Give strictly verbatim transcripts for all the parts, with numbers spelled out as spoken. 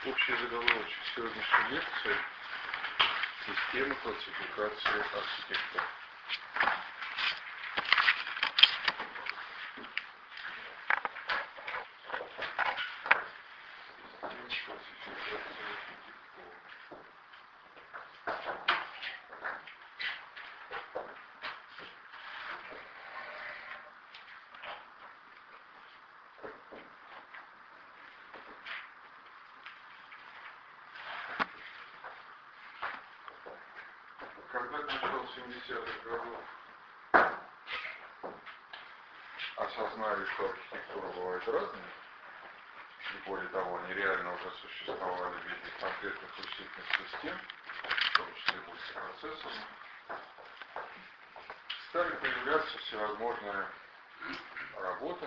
Общий заголовочек сегодняшней лекции — система классификации архитектур. Когда к началу семидесятых годов осознали, что архитектура бывает разной, и более того, они реально уже существовали в виде конкретных вычислительных систем, в том числе мультипроцессоров, стали появляться всевозможные работы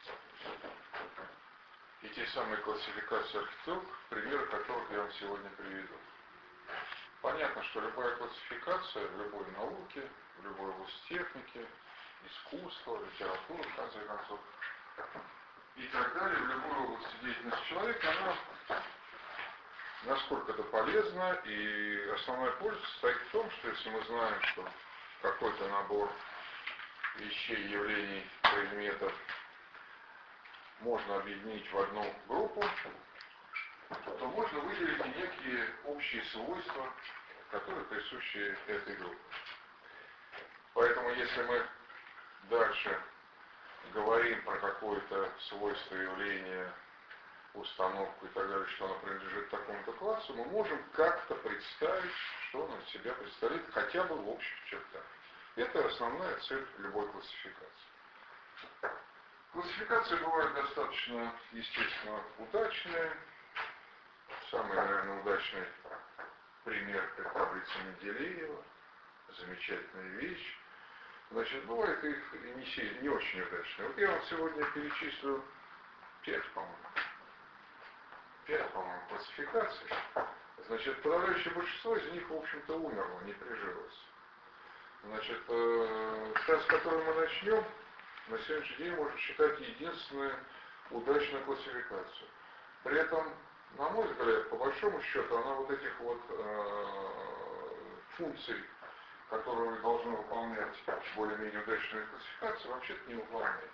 и те самые классификации архитектур, примеры которых я вам сегодня приведу. Понятно, что любая классификация в любой науке, в любой области техники, искусства, литературы, в конце концов, и так далее, в любой области деятельности человека, она насколько это полезно, и основная польза состоит в том, что если мы знаем, что какой-то набор вещей, явлений, предметов можно объединить в одну группу, то можно выделить и некие общие свойства, которые присущи этой группе. Поэтому если мы дальше говорим про какое-то свойство явления, установку и так далее, что оно принадлежит такому-то классу, мы можем как-то представить, что оно из себя представляет, хотя бы в общих чертах. Это основная цель любой классификации. Классификации бывают достаточно, естественно, удачные. Самый, наверное, удачный пример — это таблица Менделеева. Замечательная вещь. Значит, бывает их не, сильно, не очень удачные. Вот я вам сегодня перечислю пять, по-моему. Пять, по-моему, классификаций. Значит, подавляющее большинство из них, в общем-то, умерло, не прижилось. Значит, э, та, с которой мы начнем, на сегодняшний день можно считать единственную удачную классификацию. При этом, на мой взгляд, по большому счету, она вот этих вот э, функций, которые должны выполнять более-менее удачные классификации, вообще-то не выполняет.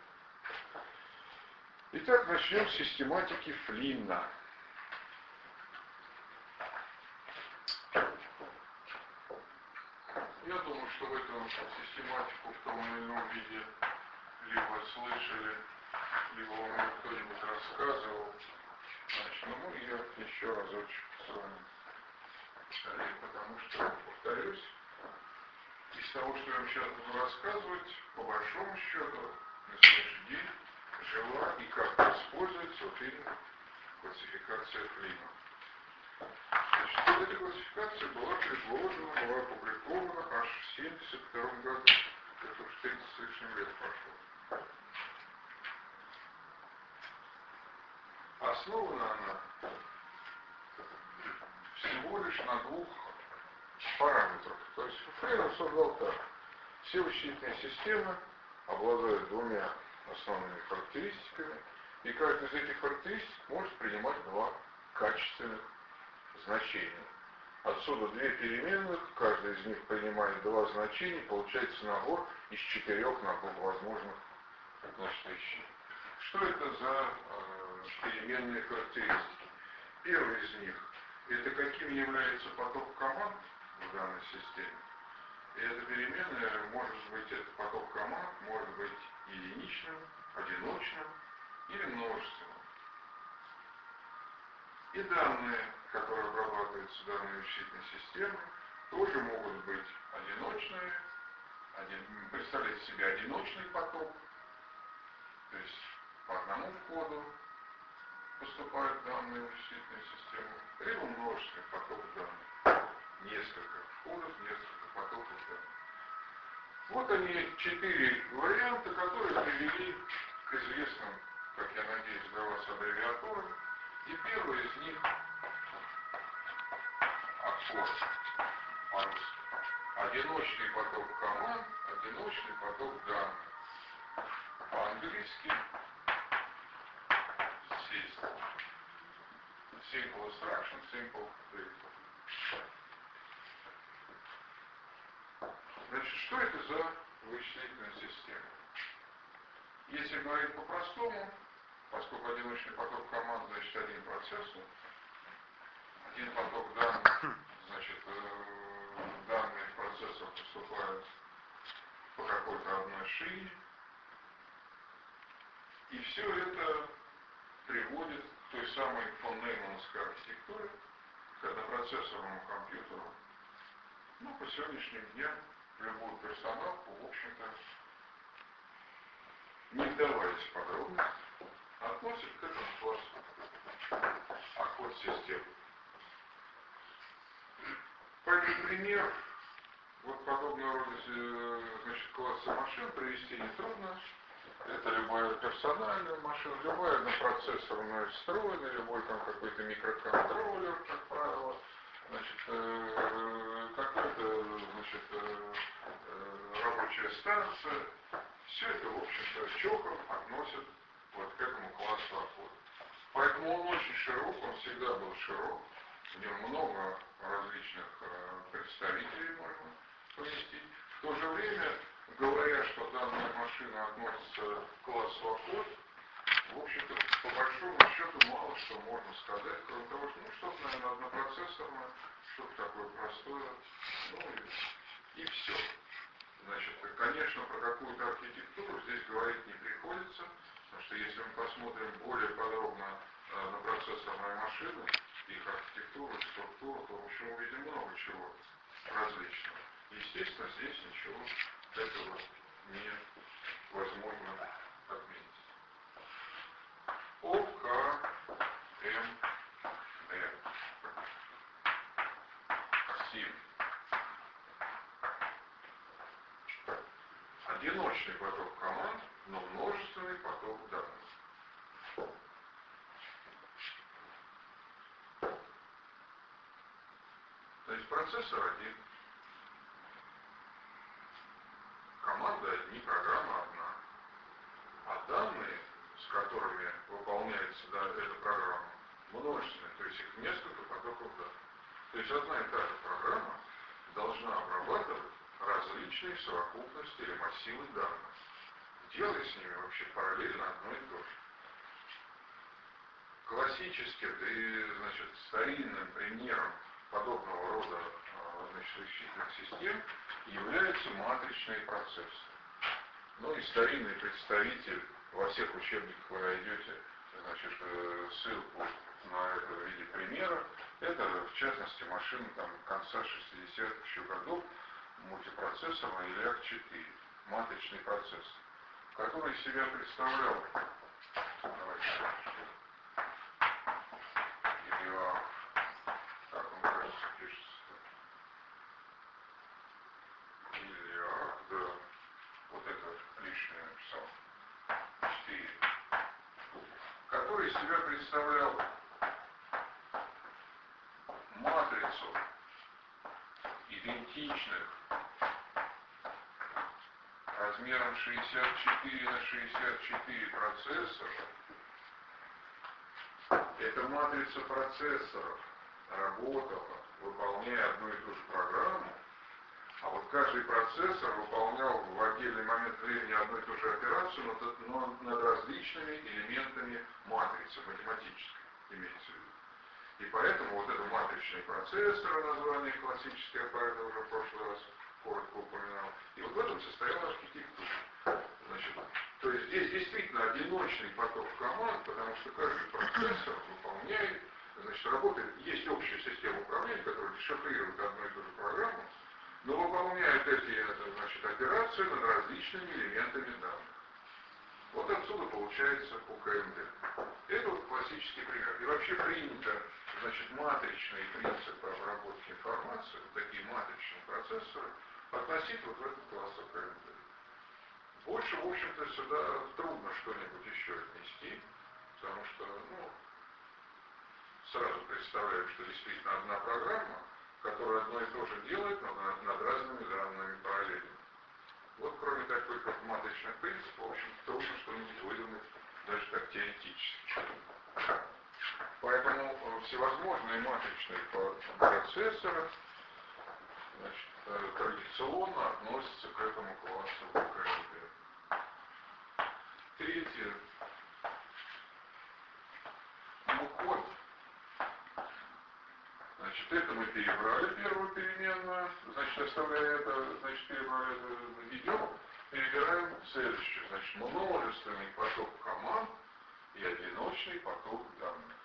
Итак, начнем с систематики Флинна. Я думаю, что в эту систематику в том или ином виде либо слышали, либо вам кто-нибудь рассказывал. Значит, ну мы ее еще разочек с вами повторим, потому что, повторюсь, из того, что я вам сейчас буду рассказывать, по большому счету, на сегодняшний день жила и как используется вот именно классификация Флинна. Значит, вот эта классификация была предложена, была опубликована аж в семьдесят втором году. Это уж тридцать с лишним лет прошло. Основана она всего лишь на двух параметрах. То есть Флинн создал так. Все вычислительные системы обладают двумя основными характеристиками, и каждая из этих характеристик может принимать два качественных значения. Отсюда две переменных, каждая из них принимает два значения, получается набор из четырех набор возможных, значит, вещей. Что это за э, переменные характеристики? Первый из них — это каким является поток команд в данной системе. И эта переменная может быть, этот поток команд может быть единичным, одиночным или множественным. И данные, которые обрабатываются данной вычислительной системой, тоже могут быть одиночные, один, представлять в себе одиночный поток, то есть по одному входу поступают данные в вычислительную систему, либо множественный поток данных, несколько входов, несколько потоков данных. Вот они, четыре варианта, которые привели к известным, как я надеюсь, для вас аббревиатурам. И первый из них — аккорд по-русски. Одиночный поток команд, одиночный поток данных. По-английски — system. simple instruction, simple data. Значит, что это за вычислительная система? Если говорить по-простому, поскольку одиночный поток команд, значит, один процессор, один поток данных, значит, данные в процессор поступают по какой-то одной шине, и все это приводит к той самой фон Неймановской архитектуре, к однопроцессорному компьютеру. Ну, по сегодняшним дням любую персоналку, в общем-то, не вдаваясь в подробности, относит к этому классу окод систем. Поэтому пример вот подобного рода, значит, класса машин привести нетрудно. Это любая персональная машина, любая однопроцессорная встроенная, любой там какой-то микроконтроллер, как правило, значит, э, какая-то, значит, э, рабочая станция. Все это, в общем-то, чоком относят вот к этому классу окод. Поэтому он очень широк, он всегда был широк. В нем много различных э, представителей можно поместить. В то же время, говоря, что данная машина относится к классу окод, в общем-то, по большому счету мало что можно сказать, кроме того, что, ну, что-то, наверное, однопроцессорное, что-то такое простое, ну и, и все. Значит, конечно, про какую-то архитектуру здесь говорить не приходится, потому что если мы посмотрим более подробно э, на процессорные машины, их архитектуру, структуру, то, в общем, увидим много чего различного. Естественно, здесь ничего этого невозможно отметить. О К М Д. Сим. Одиночный поток команд, но множественный поток данных. То есть процессор один, команда одни, программа одна, а данные, с которыми выполняется, да, эта программа, множественные, то есть их несколько потоков данных. То есть одна и та же программа должна обрабатывать различные совокупности или массивы данных, делая с ними вообще параллельно одно и то же. Классическим, да и, значит, старинным примером подобного рода, значит, вычислительных систем являются матричные процессы. Ну и старинный представитель, во всех учебниках вы найдете, значит, ссылку на это в виде примера, это, в частности, машины там конца шестидесятых еще годов, мультипроцессорный или ак четыре, матричный процессор, который себя представлял, давайте, или, как он, кажется, пишется, или, да, вот это лишнее написал, четыре, который себя представлял матрицу идентичных размером шестьдесят четыре на шестьдесят четыре процессора. Эта матрица процессоров работала, выполняя одну и ту же программу, а вот каждый процессор выполнял в отдельный момент времени одну и ту же операцию, но над различными элементами матрицы, математической, имеется в виду. И поэтому вот это матричный процессор, название классическое, правильно уже в прошлый раз коротко упоминал, и вот в этом состояла архитектура. Значит, то есть здесь действительно одиночный поток команд, потому что каждый процессор выполняет, значит, работает, есть общая система управления, которая дешифрирует одну и ту же программу, но выполняет эти, значит, операции над различными элементами данных. Вот отсюда получается У К М Д. Это вот классический пример. И вообще принято, значит, матричные принципы обработки информации, вот такие матричные процессоры, относить вот в этот класс У К М Д. Больше, в общем-то, сюда трудно что-нибудь еще отнести, потому что, ну, сразу представляю, что действительно одна программа, которая одно и то же делает, но над, над разными данными параллельно. Вот кроме таких вот матричных принципов, в общем, трудно что-нибудь выдумать, даже так теоретически. Поэтому Поэтому всевозможные матричные процессоры, значит, традиционно относятся к этому классу КМД. Третье. Ну, код. Значит, это мы перебрали первую переменную, значит, оставляя это, значит, перебрали, идем, перебираем следующее. Значит, множественный поток команд и одиночный поток данных.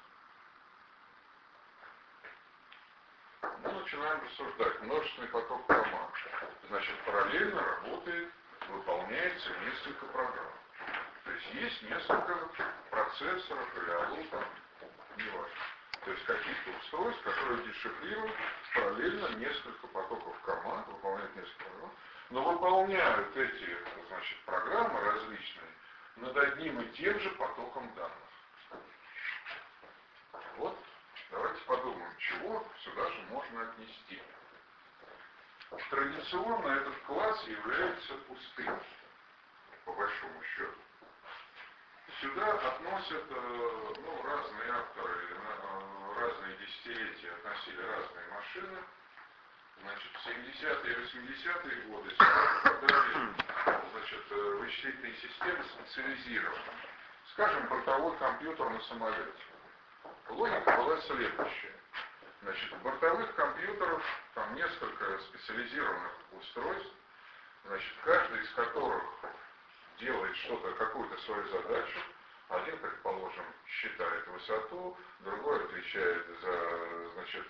Мы начинаем рассуждать. Множественный поток команд. Значит, параллельно работает, выполняется несколько программ. То есть есть несколько процессоров или алло, там, не важно. То есть каких-то устройств, которые дешифрируют параллельно несколько потоков команд, выполняют несколько программ, но выполняют эти, значит, программы различные над одним и тем же потоком данных. Вот, давайте подумаем, чего сюда же можно отнести. Традиционно этот класс является пустым, по большому счету. Сюда относят, ну, разные авторы, разные десятилетия относили разные машины. Значит, в семидесятые и восьмидесятые годы сюда попадали, значит, вычислительные системы специализированные. Скажем, бортовой компьютер на самолете. Логика была следующая. Значит, у бортовых компьютеров там несколько специализированных устройств, значит, каждый из которых делает что-то, какую-то свою задачу. Один, предположим, считает высоту, другой отвечает за, значит,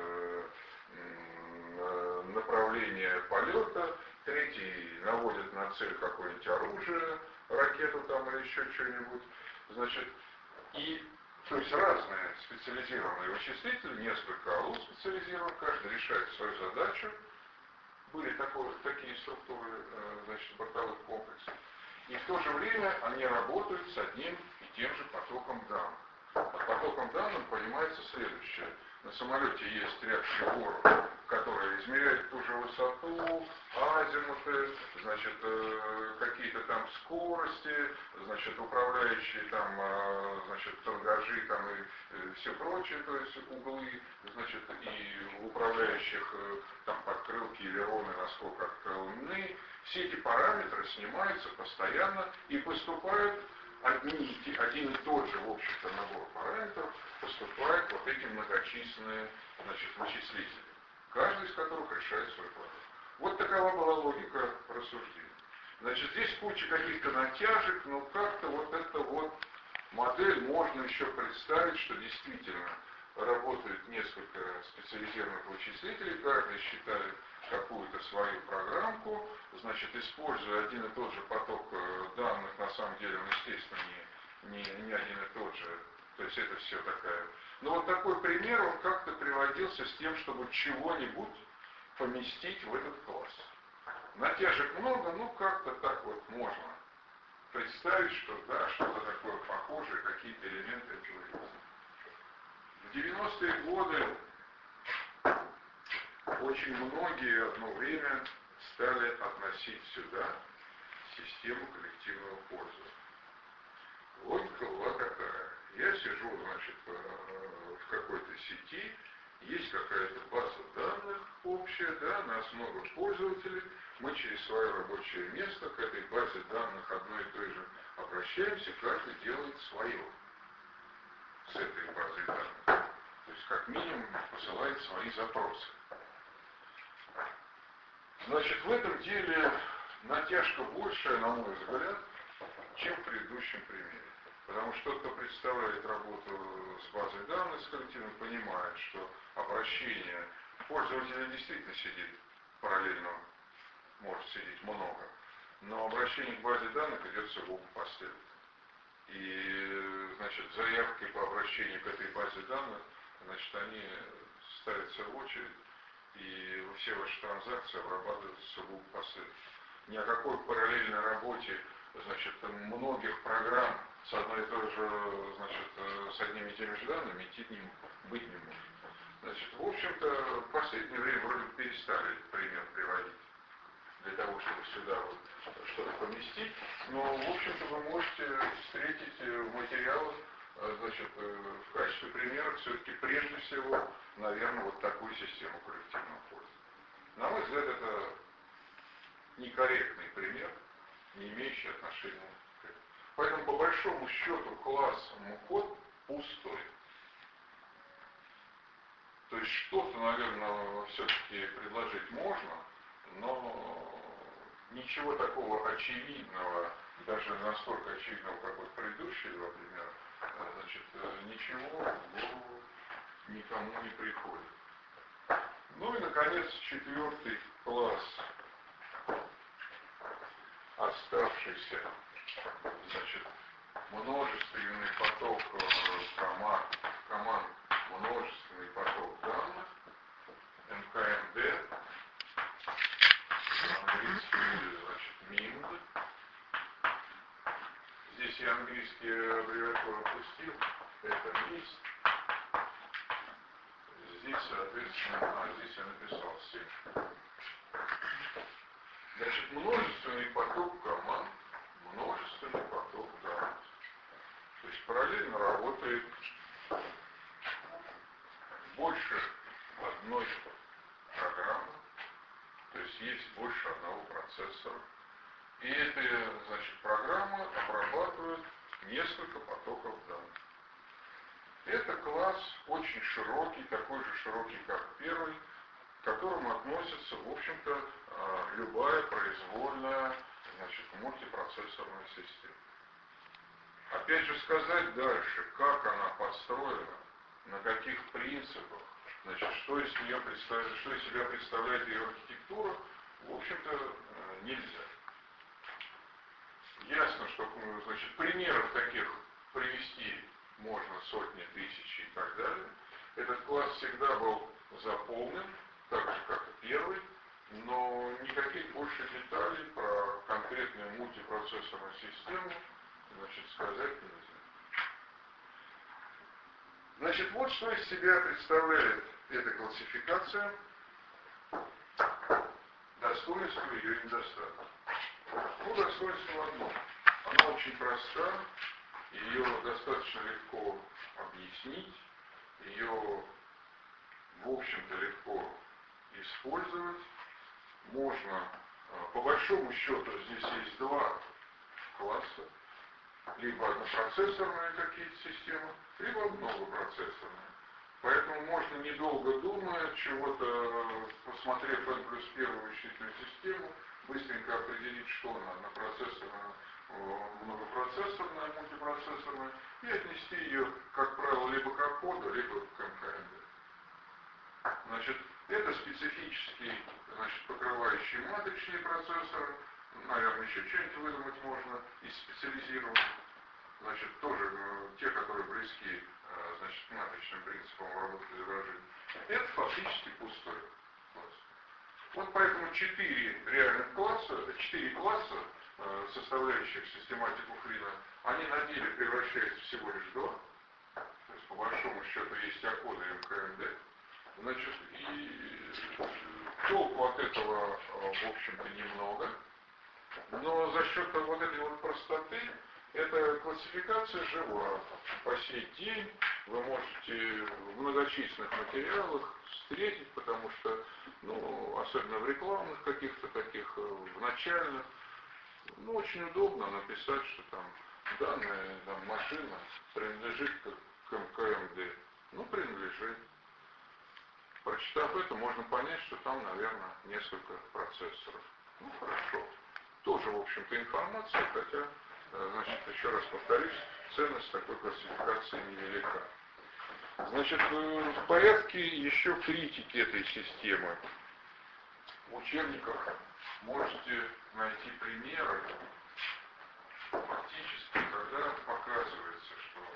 направление полета, третий наводит на цель какое-нибудь оружие, ракету там или еще что-нибудь. Значит, и, то есть разные специализированные вычислители, несколько алло специализированных, каждый решает свою задачу. Были такое, такие структуры, значит, бортовых комплексов. И в то же время они работают с одним и тем же потоком данных. Под потоком данных понимается следующее. На самолете есть ряд приборов, которые измеряют ту же высоту, азимуты, значит, какие-то там скорости, значит, управляющие там, значит, тангажи там и все прочее, то есть углы, значит, и управляющих там подкрылки, элероны, насколько открылены. Все эти параметры снимаются постоянно и поступают, одни, один и тот же, в общем-то, набор параметров поступает вот эти многочисленные, значит, вычислители, каждый из которых решает свой вопрос. Вот такова была логика рассуждения. Значит, здесь куча каких-то натяжек, но как-то вот эта вот модель можно еще представить, что действительно работает несколько специализированных вычислителей, каждый считает какую-то свою программку, значит, используя один и тот же поток данных, на самом деле он, естественно, не, не, не один и тот же, то есть это все такая. Но вот такой пример, он как-то приводился с тем, чтобы чего-нибудь поместить в этот класс. Натяжек много, ну как-то так вот можно представить, что да, что-то такое похожее, какие-то элементы этого есть. В девяностые годы очень многие одно время стали относить сюда систему коллективного пользования. Логика была такая. Я сижу, значит, в какой-то сети, есть какая-то база данных общая, да, нас много пользователей, мы через свое рабочее место к этой базе данных одной и той же обращаемся, каждый делает свое с этой базой данных. То есть, как минимум, посылает свои запросы. Значит, в этом деле натяжка большая, на мой взгляд, чем в предыдущем примере. Потому что тот, кто представляет работу с базой данных, с коллективом, понимает, что обращение пользователя действительно сидит параллельно, может сидеть много, но обращение к базе данных идет сугубо последовательно. И, значит, заявки по обращению к этой базе данных, значит, они ставятся в очередь, и все ваши транзакции обрабатываются сугубо последовательно. Ни о какой параллельной работе, значит, многих программ с одной и той же, значит, с одними и теми же данными идти не, быть не может. Значит, в общем-то, в последнее время вроде перестали этот пример приводить для того, чтобы сюда вот что-то поместить, но, в общем-то, вы можете встретить в материалах, значит, в качестве примера выбрать все-таки прежде всего, наверное, вот такую систему коллективного пользования. На мой взгляд, это некорректный пример, не имеющий отношения к этому. Поэтому, по большому счету, класс МУКОД пустой. То есть что-то, наверное, все-таки предложить можно, но ничего такого очевидного, даже настолько очевидного, как вот предыдущие два примера, значит, ничего в голову никому не приходит. Ну и, наконец, четвертый класс, оставшийся, значит, множественный поток команд, команд множественный поток данных, эм ка эм дэ, английский будет, значит, минд. Здесь я английские аббревиатуры опустил, это мист. Здесь, соответственно, а здесь я написал семь. Значит, множественный поток команд, множественный поток данных. То есть параллельно работает больше одной программы, то есть есть больше одного процессора. И эта, значит, программа обрабатывает несколько потоков данных. Это класс очень широкий, такой же широкий, как первый, к которому относится, в общем-то, любая произвольная, значит, мультипроцессорная система. Опять же сказать дальше, как она построена, на каких принципах, значит, что из нее представляет, что из себя представляет ее архитектура, в общем-то, нельзя. Ясно, что, значит, примеров таких привести можно сотни, тысячи и так далее. Этот класс всегда был заполнен, так же, как и первый, но никаких больше деталей про конкретную мультипроцессорную систему, значит, сказать нельзя. Значит, вот что из себя представляет эта классификация, достоинство ее и недостаток. Ну, достоинство одно. Она очень проста, ее достаточно легко объяснить, ее, в общем-то, легко использовать. Можно, по большому счету, здесь есть два класса. Либо однопроцессорные какие-то системы, либо многопроцессорные. Поэтому можно, недолго думая, чего-то, посмотрев N плюс первую вычислительную систему, быстренько определить, что она однопроцессорная, многопроцессорная, мультипроцессорная, и отнести ее, как правило, либо к коду, либо к эм ка эм дэ. Значит, это специфический, значит, покрывающий матричные процессоры, наверное, еще что-нибудь выдумать можно из специализированных. Значит, тоже э, те, которые близки, э, значит, к матричным принципам работы изображений. Это фактически пустой класс. Вот поэтому четыре реальных класса, четыре класса, э, составляющих систематику Флина, они на деле превращаются всего лишь в два. То есть, по большому счету, есть А-коды и эм ка эм дэ. Значит, и толку от этого, в общем-то, немного. Но за счет вот этой вот простоты, эта классификация жива. По сей день вы можете в многочисленных материалах встретить, потому что, ну, особенно в рекламных каких-то таких, в начальных, ну, очень удобно написать, что там данная там, машина принадлежит к эм ка эм дэ. Ну, принадлежит. Прочитав это, можно понять, что там, наверное, несколько процессоров. Ну, хорошо. Тоже, в общем-то, информация, хотя, значит, еще раз повторюсь, ценность такой классификации невелика. Значит, в порядке еще критики этой системы. В учебниках можете найти примеры, фактически, когда показывается, что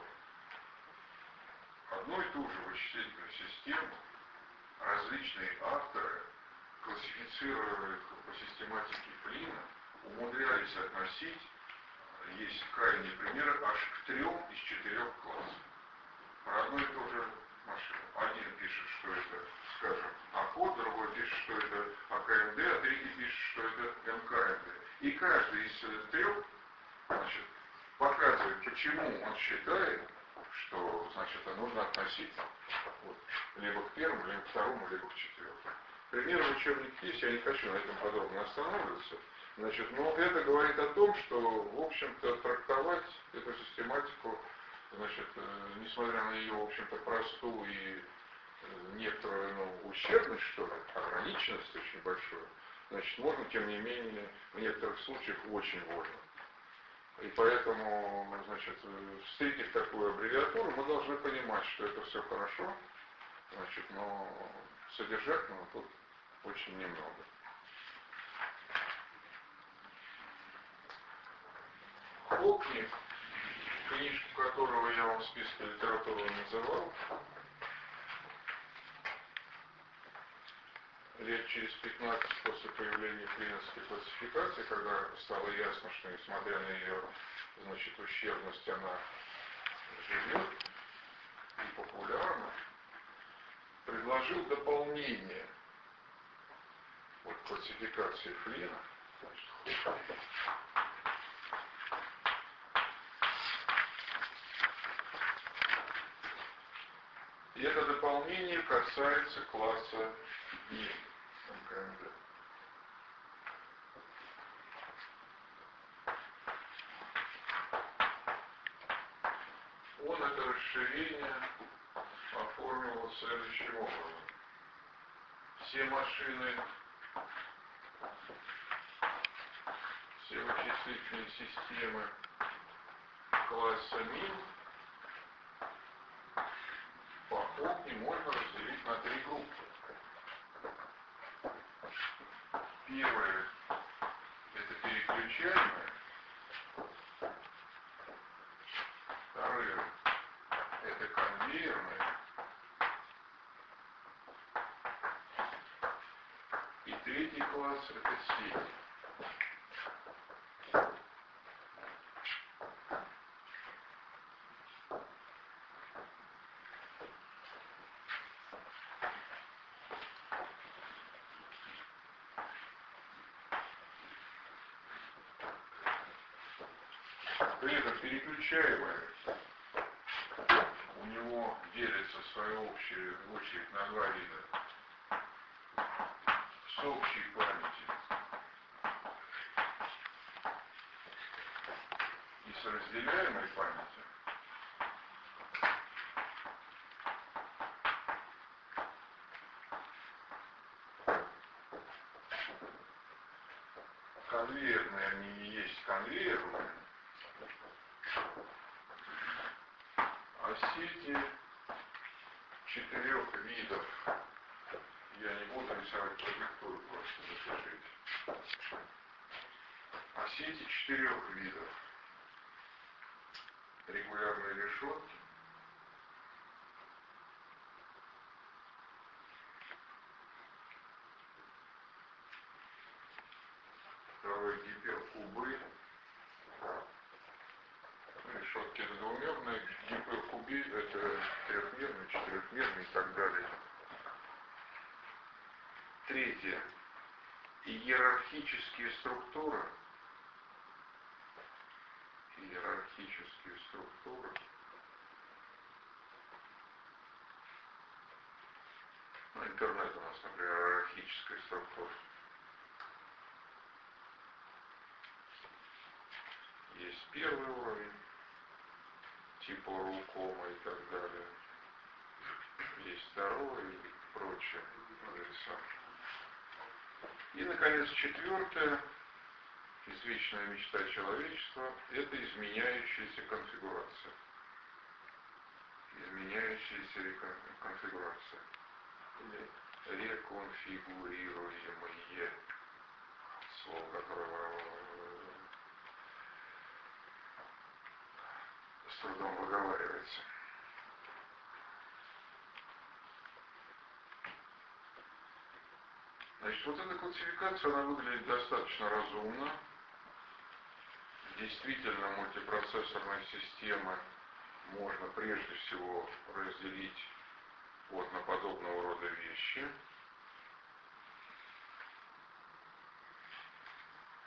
одну и ту же вычислительную систему различные авторы, классифицируя их по систематике Флина, умудрялись относить, есть крайние примеры, аж к трем из четырех классов. Про одну и ту же машину. Один пишет, что это, скажем, А-код, другой пишет, что это А К М Д, а третий пишет, что это М К М Д. И каждый из трех, значит, показывает, почему он считает, что, значит, это нужно относить вот, либо к первому, либо к второму, либо к четвертому. Примеры учебник есть, я не хочу на этом подробно останавливаться. Значит, но это говорит о том, что, в общем-то, трактовать эту систематику, значит, несмотря на ее, в общем-то, простую и некоторую, ну, ущербность, что ли, ограниченность очень большую, значит, можно, тем не менее, в некоторых случаях очень вольно. И поэтому, значит, встретив такую аббревиатуру, мы должны понимать, что это все хорошо, значит, но содержательного тут очень немного. Хокни, книжку которого я вам в списке литературы называл, лет через пятнадцать после появления клиновской классификации, когда стало ясно, что несмотря на ее, значит, ущербность, она живет и популярна, предложил дополнение вот, классификации Флина. Значит, и это дополнение касается класса И эм ка эм дэ. Он это расширение оформил вот следующим образом. Все машины, все вычислительные системы класса Мин по Хокни можно разделить на три группы. Первое – это переключаемые. Второе – это конвейерные. И третий класс – это сети. При этом переключаемые у него делятся в свою общую очередь на два вида. С общей памятью и с разделяемой памятью. Конвейерные они и есть конвейерные, а сети четырех видов, я не буду рисовать клавиатуру, просто запишите, а сети четырех видов. Регулярные решетки, второй гиперкубы, решетки это двумерные, гиперкубы это трехмерные, четырехмерные и так далее. Третье. Иерархические структуры. Иерархические структуры. Ну, интернет у нас, например, иерархическая структура. Есть первый уровень, типа рукома и так далее. Есть второй и прочее. И, наконец, четвертое, извечная мечта человечества, это изменяющаяся конфигурация. Изменяющаяся конфигурация. Или реконфигурируемые. Слово, которое с трудом выговаривается. Значит, вот эта классификация, она выглядит достаточно разумно. Действительно, мультипроцессорные системы можно прежде всего разделить вот на подобного рода вещи.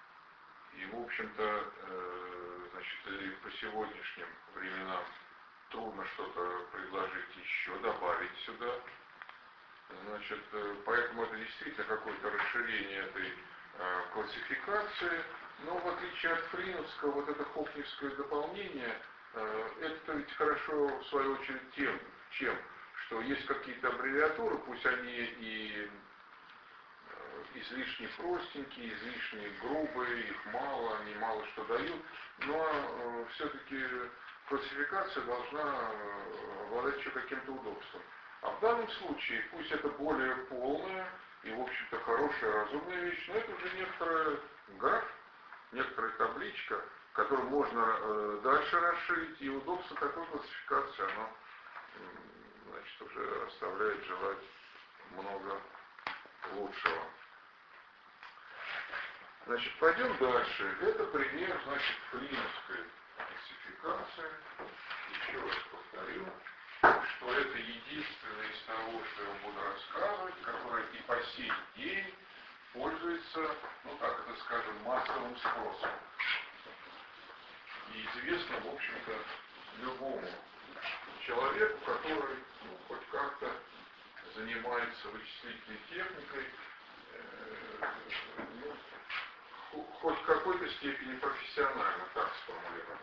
И, в общем-то, э, значит, и по сегодняшним временам трудно что-то предложить еще, добавить сюда. Значит, поэтому это действительно какое-то расширение этой э, классификации. Но в отличие от фриновского, вот это хопневское дополнение, э, это ведь хорошо в свою очередь тем, чем, что есть какие-то аббревиатуры, пусть они и э, излишне простенькие, излишне грубые, их мало, они мало что дают, но э, все-таки классификация должна обладать еще каким-то удобством. А в данном случае, пусть это более полная и, в общем-то, хорошая, разумная вещь, но это уже некоторая граф, некоторая табличка, которую можно э, дальше расширить, и удобство такой классификации, оно, э, значит, уже оставляет желать много лучшего. Значит, пойдем дальше. Это пример, значит, фриновской классификации. Еще раз повторю, что это единственное из того, что я буду рассказывать, которое и по сей день пользуется, ну так это скажем, массовым спросом. И известно, в общем-то, любому человеку, который ну, хоть как-то занимается вычислительной техникой, э, ну, хоть в какой-то степени профессионально, так сформулировано.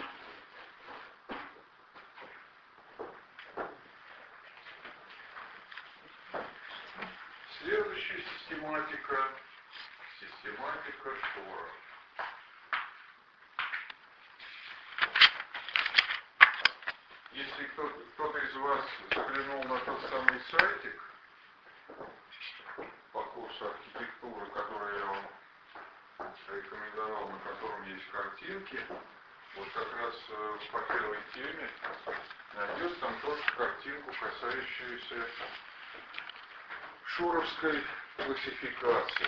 Следующая систематика, систематика Шора. Если кто-то, кто-то из вас заглянул на тот самый сайтик по курсу архитектуры, который я вам рекомендовал, на котором есть картинки, вот как раз по первой теме найдет там тоже картинку, касающуюся шоровской классификации.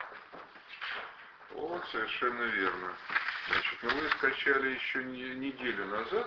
Вот, совершенно верно. Значит, ну вы скачали еще не, неделю назад,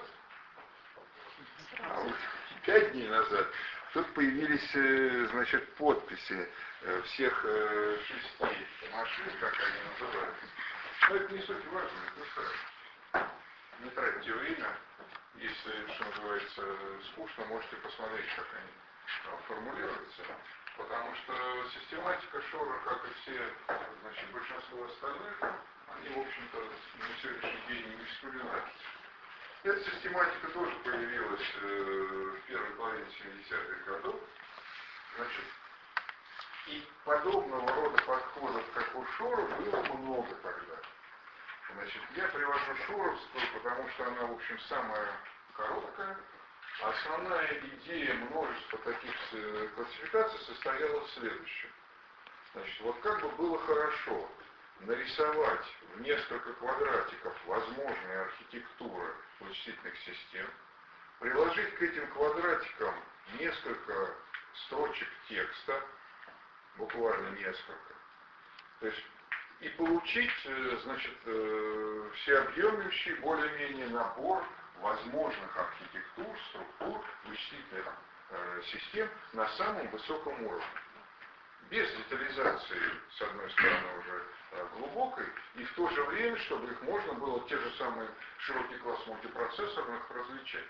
а вот пять дней назад тут появились, значит, подписи всех шести машин, как они называются. Но это не суть важно, это не страшно. Не тратьте время, если, что называется, скучно, можете посмотреть, как они формулируются. Потому что систематика Шора, как и все, значит, большинство остальных, они, в общем-то, на сегодняшний день не искривлены. Эта систематика тоже появилась э, в первой половине семидесятых годов. Значит, и подобного рода подходов, как у Шора, было много тогда. Значит, я привожу шоровскую, потому что она, в общем, самая короткая. Основная идея множества таких классификаций состояла в следующем. Значит, вот как бы было хорошо нарисовать в несколько квадратиков возможные архитектуры вычислительных систем, приложить к этим квадратикам несколько строчек текста, буквально несколько, то есть и получить, значит, всеобъемлющий более-менее набор возможных архитектур, структур, вычислительных э, систем на самом высоком уровне. Без детализации, с одной стороны, уже э, глубокой, и в то же время, чтобы их можно было, те же самые широкий класс мультипроцессорных, различать.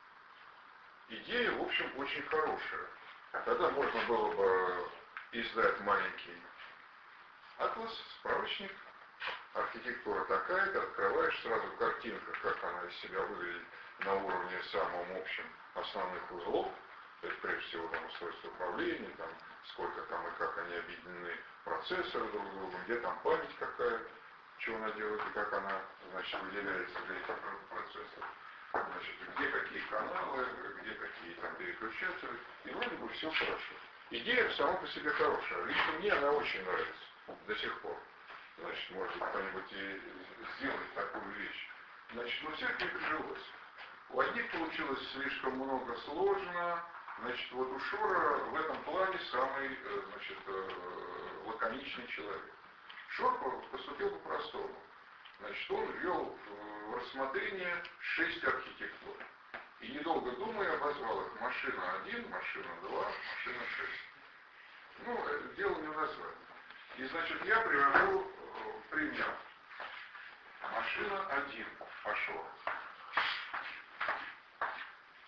Идея, в общем, очень хорошая. Тогда можно было бы издать маленький атлас, справочник, архитектура такая-то, открываешь сразу картинка, как она из себя выглядит на уровне самом общем основных узлов, то есть прежде всего там устройство управления, там сколько там и как они объединены процессоры друг с другом, где там память какая, что она делает и как она, значит, выделяется для этих процессоров, значит, где какие каналы, где какие там переключатели, и вроде бы все хорошо. Идея сама по себе хорошая, лично мне она очень нравится до сих пор. Значит, может быть, кто-нибудь и сделает такую вещь. Значит, но все это не прижилось. У одних получилось слишком много сложно. Значит, вот у Шора в этом плане самый, значит, лаконичный человек. Шор поступил по-простому. Значит, он ввел в рассмотрение шесть архитектур. И недолго думая обозвал их машина один, машина два, машина шесть. Ну, это дело не в названии. И, значит, я привожу пример. Машина один по Шору.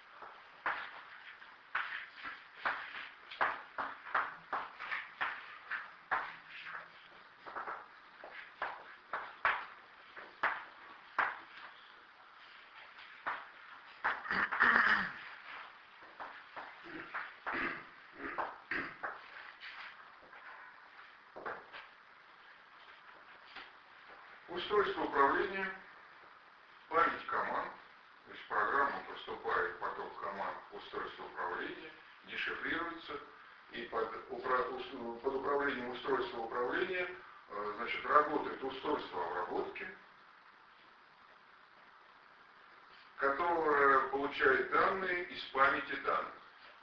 устройство управления, память команд, то есть программа поступает поток команд в устройство управления, дешифрируется, и под, упра- под управлением устройства управления значит, работает устройство обработки, которое получает данные из памяти данных.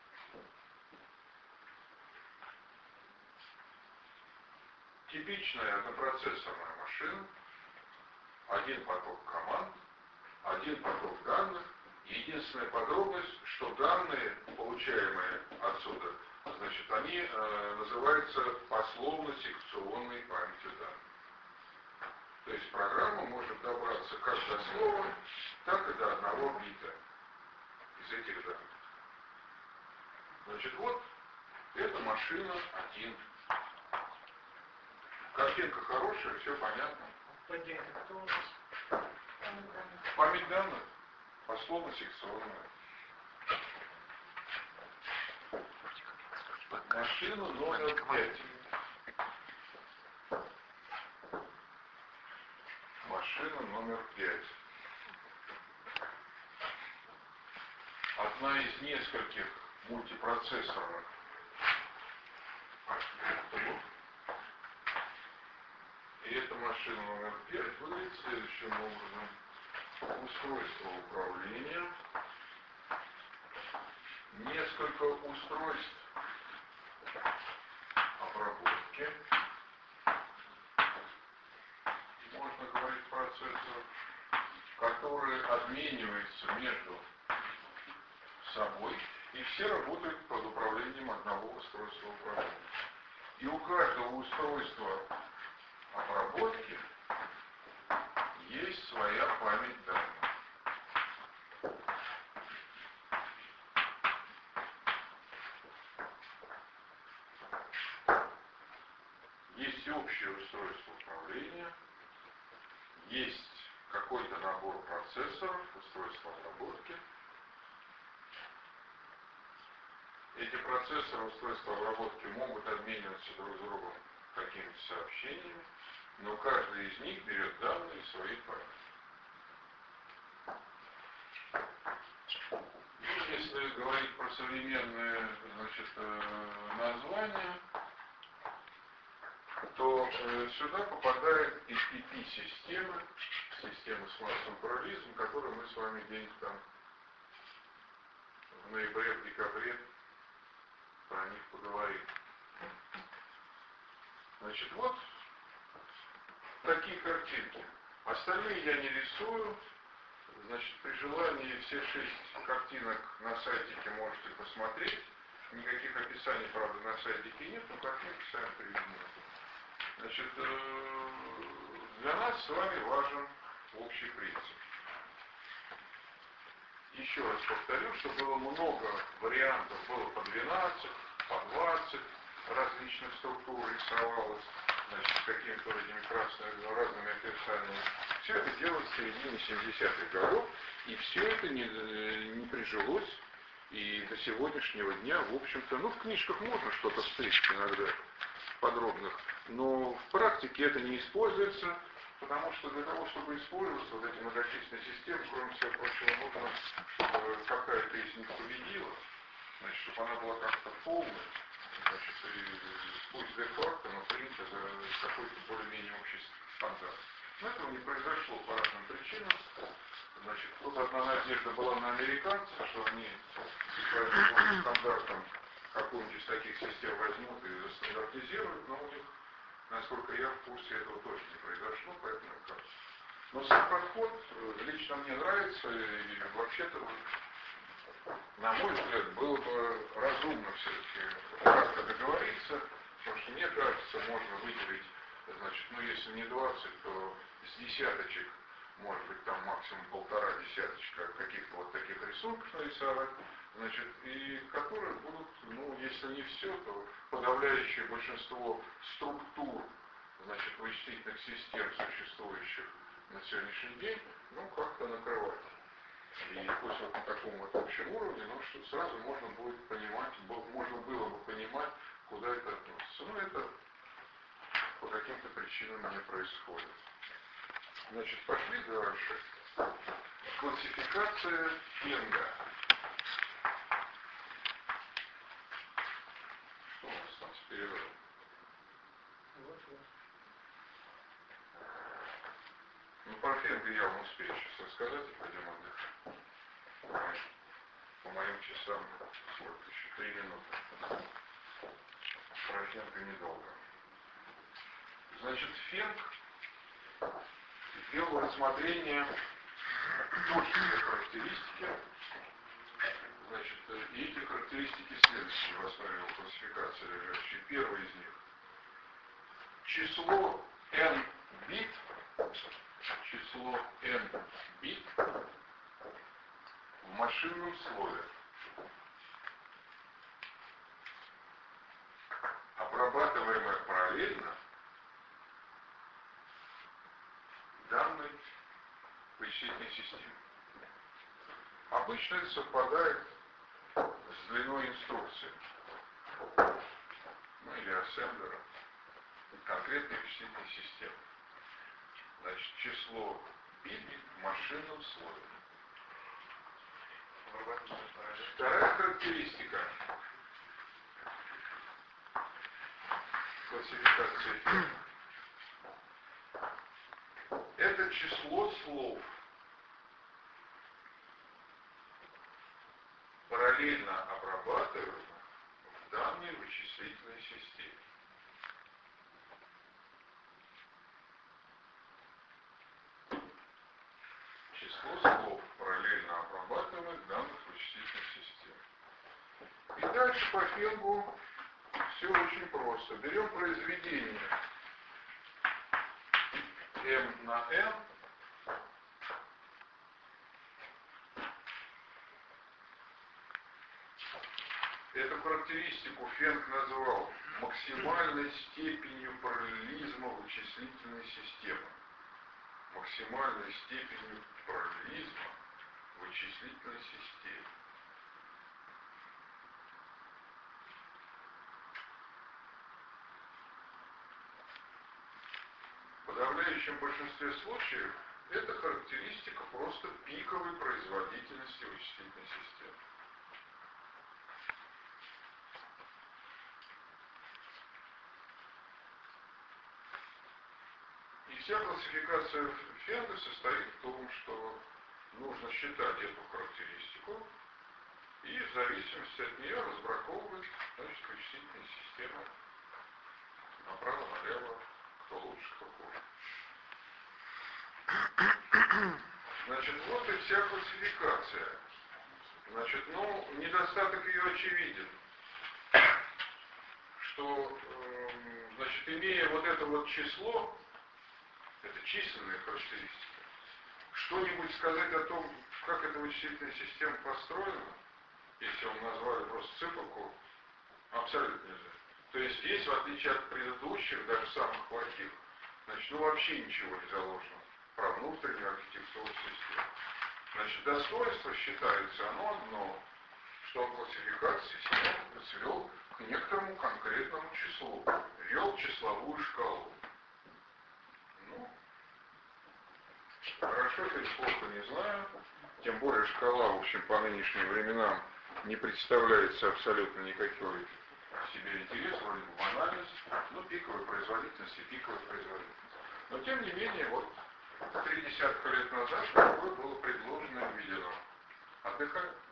Типичная однопроцессорная машина, один поток команд, один поток данных. Единственная подробность, что данные, получаемые отсюда, значит, они э, называются пословно-секционной памятью данных. То есть программа может добраться как до слова, так и до одного бита из этих данных. Значит, вот эта машина один. Картинка хорошая, все понятно. Память данных пословно-секционная. Машина номер пять. Машина номер пять. Одна из нескольких мультипроцессорных архитектур. И эта машина номер пять выглядит следующим образом. Устройство управления, несколько устройств обработки, можно говорить процессоров, которые обмениваются между собой, и все работают под управлением одного устройства управления. И у каждого устройства обработки есть своя память данных. Есть общее устройство управления, есть какой-то набор процессоров, устройства обработки. Эти процессоры, устройства обработки могут обмениваться друг с другом какими-то сообщениями, но каждый из них берет данные из своей памяти. И если говорить про современные, значит, названия, то э, сюда попадает и пи пи-системы, системы с массовым плурализмом, которые мы с вами где-нибудь там в ноябре, в декабре про них поговорим. Значит, вот такие картинки. Остальные я не рисую. Значит, при желании все шесть картинок на сайтике можете посмотреть. Никаких описаний, правда, на сайтике нет, но картинки сами приведены. Значит, для нас с вами важен общий принцип. Еще раз повторю, что было много вариантов, было по двенадцать, по двадцать различных структур рисовалось, значит, с какими-то этими красными, разными описаниями. Все это делалось в середине семидесятых годов, и все это не, не прижилось, и до сегодняшнего дня, в общем-то, ну, в книжках можно что-то встретить иногда подробных, но в практике это не используется, потому что для того, чтобы использовать вот эти многочисленные системы, кроме всего прочего, нужно, чтобы какая-то из них победила, значит, чтобы она была как-то полной, значит, и пусть де-факто, но принято за какой-то более-менее общий стандарт. Но этого не произошло по разным причинам. Значит, тут одна надежда была на американцев, что они по стандартам какую-нибудь из таких систем возьмут и застандартизируют, но у них, насколько я в курсе, этого точно не произошло, поэтому как. Но сам подход лично мне нравится, и вообще-то, на мой взгляд, было бы разумно все-таки как-то договориться, потому что, мне кажется, можно выделить, значит, ну если не двадцать, то с десяточек, может быть, там максимум полтора десяточка каких-то вот таких рисунков нарисовать, значит, и которые будут, ну, если не все, то подавляющее большинство структур, значит, вычислительных систем, существующих на сегодняшний день, ну, как-то накрывать. И пусть вот на таком вот общем уровне, но что сразу можно будет понимать, можно было бы понимать, куда это относится. Но это по каким-то причинам не происходит. Значит, пошли дальше. Классификация Фенга. Что у нас там с перерывом? Ну, про Фенга я вам успею сейчас рассказать, и пойдем отдыхать. По моим часам сколько еще? Три минуты. Про Фенга недолго. Значит, Фенг сделал рассмотрение точные характеристики. Значит, и эти характеристики следующие в основе его классификации лежащие. Первый из них. Число n бит, число n бит в машинном слове, обрабатываемое параллельно данной вычислительной системы. Обычно это совпадает с длиной инструкции, ну или ассемблера конкретной вычислительной системы. Значит, число бит в машинном слове. Вторая характеристика классификации Фенга. Это число слов, параллельно обрабатываемых в данной вычислительной системе. Число слов, параллельно обрабатываемых в данных вычислительных систем. И дальше по Фенгу все очень просто. Берем произведение m на n. Эту характеристику Фенг назвал максимальной степенью параллелизма вычислительной системы. Максимальной степенью параллелизма вычислительной системы. В подавляющем большинстве случаев эта характеристика просто пиковой производительности вычислительной системы. И вся классификация Фенга состоит в том, что нужно считать эту характеристику и в зависимости от нее разбраковывать, значит, вычислительные системы направо-налево, кто лучше, кто хуже. Значит, вот и вся классификация. Значит, ну, недостаток ее очевиден, что, э, значит, имея вот это вот число, это численная характеристика, что-нибудь сказать о том, как эта вычислительная система построена, если вам назвали просто циферку, абсолютно нельзя. То есть здесь, в отличие от предыдущих, даже самых плохих, значит, ну вообще ничего не заложено про внутреннюю архитектуру системы. Значит, достоинство считается оно одно, что он классификацию системы свел к некоторому конкретному числу, ввел числовую шкалу. Ну, хорошо или плохо, не знаю. Тем более шкала, в общем, по нынешним временам не представляется абсолютно никакой себе интерес, вроде бы банальность, ну, пиковой производительности, пиковой производительности. Но, тем не менее, вот три десятка лет назад такое было предложено и введено. Отдыхаем.